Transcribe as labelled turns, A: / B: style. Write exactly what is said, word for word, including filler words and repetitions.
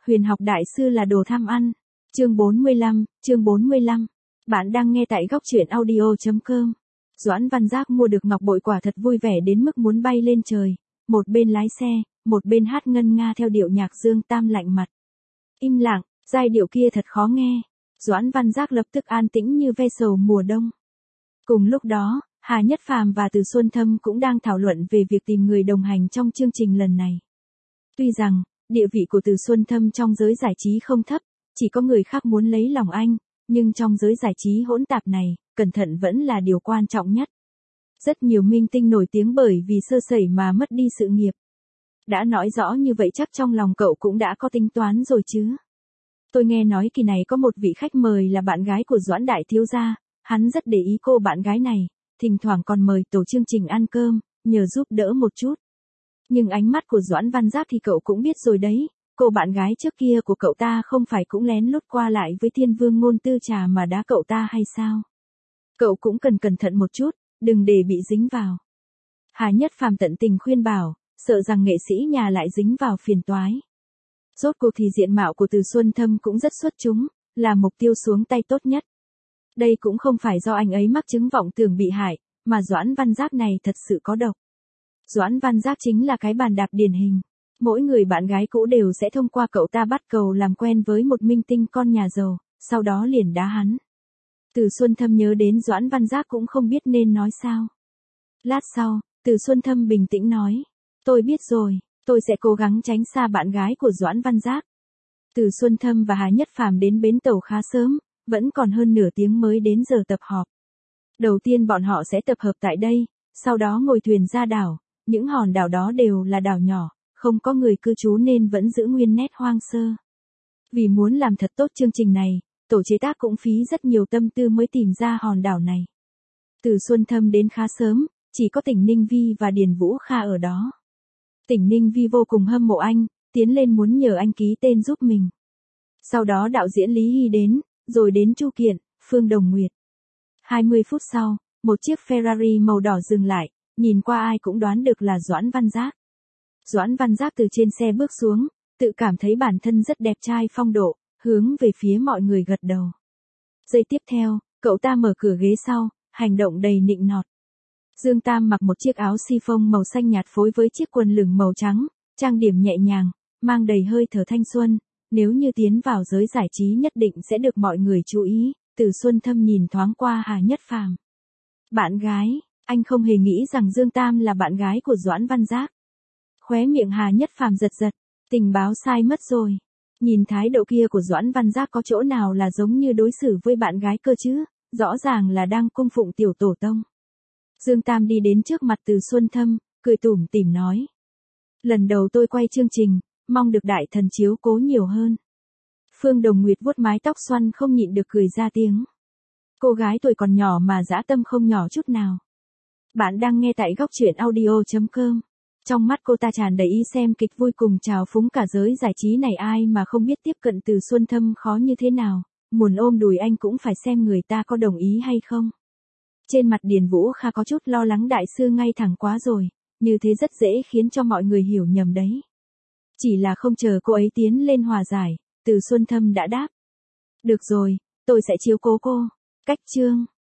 A: Huyền học đại sư là đồ tham ăn. Chương bốn mươi lăm, chương bốn mươi lăm. Bạn đang nghe tại góc truyện audio chấm com. Doãn Văn Giác mua được ngọc bội quả thật vui vẻ đến mức muốn bay lên trời, một bên lái xe, một bên hát ngân nga theo điệu nhạc Dương Tam lạnh mặt. Im lặng, giai điệu kia thật khó nghe. Doãn Văn Giác lập tức an tĩnh như ve sầu mùa đông. Cùng lúc đó, Hà Nhất Phàm và Từ Xuân Thâm cũng đang thảo luận về việc tìm người đồng hành trong chương trình lần này. Tuy rằng, địa vị của Từ Xuân Thâm trong giới giải trí không thấp, chỉ có người khác muốn lấy lòng anh, nhưng trong giới giải trí hỗn tạp này, cẩn thận vẫn là điều quan trọng nhất. Rất nhiều minh tinh nổi tiếng bởi vì sơ sẩy mà mất đi sự nghiệp. Đã nói rõ như vậy chắc trong lòng cậu cũng đã có tính toán rồi chứ. Tôi nghe nói kỳ này có một vị khách mời là bạn gái của Doãn Đại Thiếu Gia, hắn rất để ý cô bạn gái này, thỉnh thoảng còn mời tổ chương trình ăn cơm, nhờ giúp đỡ một chút. Nhưng ánh mắt của Doãn Văn Giác thì cậu cũng biết rồi đấy, cô bạn gái trước kia của cậu ta không phải cũng lén lút qua lại với Thiên Vương Ngôn Tư Trà mà đá cậu ta hay sao? Cậu cũng cần cẩn thận một chút, đừng để bị dính vào. Hà Nhất Phàm tận tình khuyên bảo, sợ rằng nghệ sĩ nhà lại dính vào phiền toái. Rốt cuộc thì diện mạo của Từ Xuân Thâm cũng rất xuất chúng, là mục tiêu xuống tay tốt nhất. Đây cũng không phải do anh ấy mắc chứng vọng tưởng bị hại, mà Doãn Văn Giác này thật sự có độc. Doãn Văn Giác chính là cái bàn đạp điển hình. Mỗi người bạn gái cũ đều sẽ thông qua cậu ta bắt cầu làm quen với một minh tinh con nhà giàu, sau đó liền đá hắn. Từ Xuân Thâm nhớ đến Doãn Văn Giác cũng không biết nên nói sao. Lát sau, Từ Xuân Thâm bình tĩnh nói, tôi biết rồi, tôi sẽ cố gắng tránh xa bạn gái của Doãn Văn Giác. Từ Xuân Thâm và Hà Nhất Phàm đến bến tàu khá sớm, vẫn còn hơn nửa tiếng mới đến giờ tập họp. Đầu tiên bọn họ sẽ tập hợp tại đây, sau đó ngồi thuyền ra đảo, những hòn đảo đó đều là đảo nhỏ, không có người cư trú nên vẫn giữ nguyên nét hoang sơ. Vì muốn làm thật tốt chương trình này, tổ chế tác cũng phí rất nhiều tâm tư mới tìm ra hòn đảo này. Từ Xuân Thâm đến khá sớm, chỉ có Tỉnh Ninh Vi và Điền Vũ Kha ở đó. Tỉnh Ninh Vi vô cùng hâm mộ anh, tiến lên muốn nhờ anh ký tên giúp mình. Sau đó đạo diễn Lý Hy đến, rồi đến Chu Kiện, Phương Đồng Nguyệt. hai mươi phút sau, một chiếc Ferrari màu đỏ dừng lại, nhìn qua ai cũng đoán được là Doãn Văn Giác. Doãn Văn Giác từ trên xe bước xuống, tự cảm thấy bản thân rất đẹp trai phong độ, hướng về phía mọi người gật đầu. Giây tiếp theo, cậu ta mở cửa ghế sau, hành động đầy nịnh nọt. Dương Tam mặc một chiếc áo si-phông màu xanh nhạt phối với chiếc quần lửng màu trắng, trang điểm nhẹ nhàng, mang đầy hơi thở thanh xuân, nếu như tiến vào giới giải trí nhất định sẽ được mọi người chú ý. Từ Xuân Thâm nhìn thoáng qua Hà Nhất Phàm. Bạn gái, anh không hề nghĩ rằng Dương Tam là bạn gái của Doãn Văn Giác. Khóe miệng Hà Nhất Phàm giật giật, tình báo sai mất rồi. Nhìn thái độ kia của Doãn Văn Giác có chỗ nào là giống như đối xử với bạn gái cơ chứ, rõ ràng là đang cung phụng tiểu tổ tông. Dương Tam đi đến trước mặt Từ Xuân Thâm, cười tủm tỉm nói. Lần đầu tôi quay chương trình, mong được đại thần chiếu cố nhiều hơn. Phương Đồng Nguyệt vuốt mái tóc xoăn không nhịn được cười ra tiếng. Cô gái tuổi còn nhỏ mà dã tâm không nhỏ chút nào. Bạn đang nghe tại góc truyện audio chấm com. Trong mắt cô ta tràn đầy ý xem kịch vui cùng trào phúng cả giới giải trí này, ai mà không biết tiếp cận Từ Xuân Thâm khó như thế nào, muốn ôm đùi anh cũng phải xem người ta có đồng ý hay không. Trên mặt Điền Vũ Kha có chút lo lắng, đại sư ngay thẳng quá rồi, như thế rất dễ khiến cho mọi người hiểu nhầm đấy. Chỉ là không chờ cô ấy tiến lên hòa giải, Từ Xuân Thâm đã đáp. Được rồi, tôi sẽ chiếu cố cô. Cách chương.